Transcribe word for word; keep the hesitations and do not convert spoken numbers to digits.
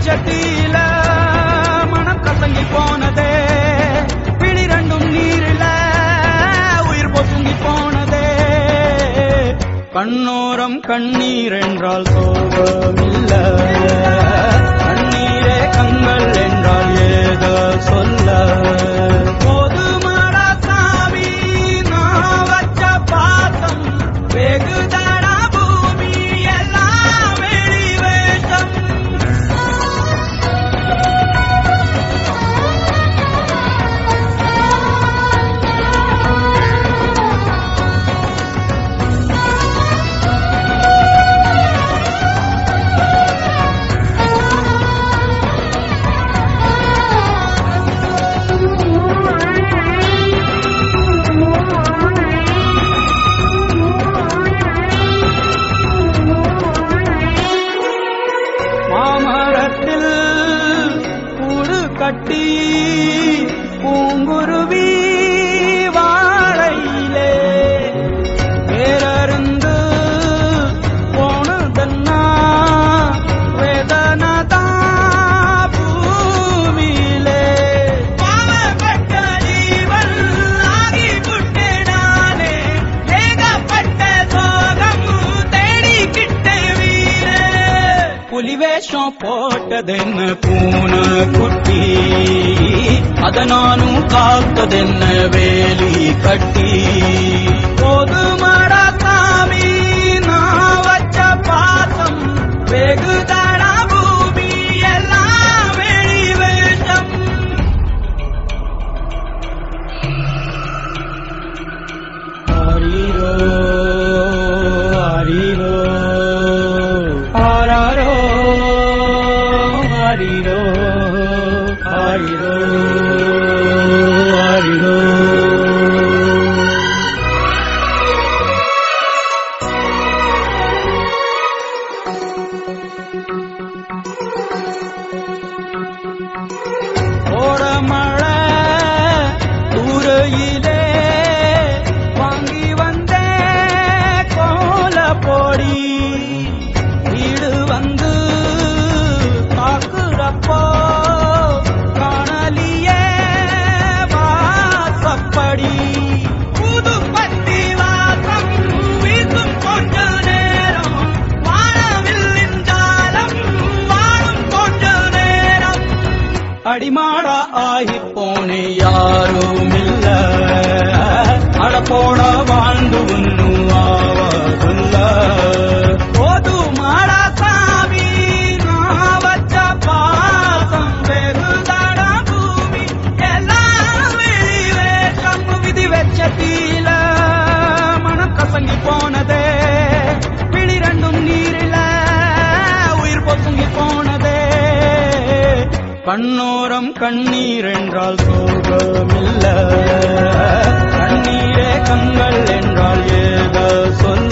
வெச்சத்தில மனம் கசங்கி போனதே பிடி ரெண்டும் நீரில உயிர் பொசுங்கி போனதே கண்ணோரம் கண்ணீர் என்றால் சோகமில்ல கண்ணீரே கண்கள் என்றால் ஏத சொல்ல போதுமாடா சாமி நான் வச்ச பாசம் வெகுதடா பூமி எல்லாம் வெளி வேஷம் மாமரத்தில் கூடு கட்டி பூங்குருவி வாழையிலே பேரருந்து போனதன்னா வேதனதா பூமியிலே பாவப்பட்ட ஜீவன் ஆகி புட்டேனானே ஏகப்பட்ட சோகம் தேடிக்கிட்டே வீரே புலி வேஷம் போட்டதென்ன பூனை குட்டி அத நானும் காத்ததென்ன வேலி கட்டி போதுமாடா சாமி நான் வச்ச பாசம் வெகுதடா பூமி எல்லாம் வெளி வேஷம் ஆரீரோ ஆரீரோ ஆராரோ ஆரீரோ ஆரீரோ ஆரீரோ ஓடமழை தூரையிலே வாங்கி வந்தே கோல பொடி வீடு வந்து தாக்குறப்போ காணலியே வாசப்படி புது பத்தி வாசம் வீசும் கொஞ்ச நேரம் வாழவில்லின் ஜாலம் வாழும் கொஞ்ச நேரம் அடிமாடா ஆகி போனே யாரும் இல்ல அடப்போட வாழ்ந்து ஒன்னும் ஆவதில்ல போதுமாடா சாமி நான் வச்ச பாசம் வெகுதடா பூமி எல்லாம் வெளி வேஷம் விதி வெச்சத்தில மனம் கசங்கி போனதே பிடி ரெண்டும் நீரில உயிர் பொசுங்கி போனதே கண்ணோரம் கண்ணீர் என்றால் சோகமில்ல கண்ணீரே கண்கள் என்றால் ஏத சொல்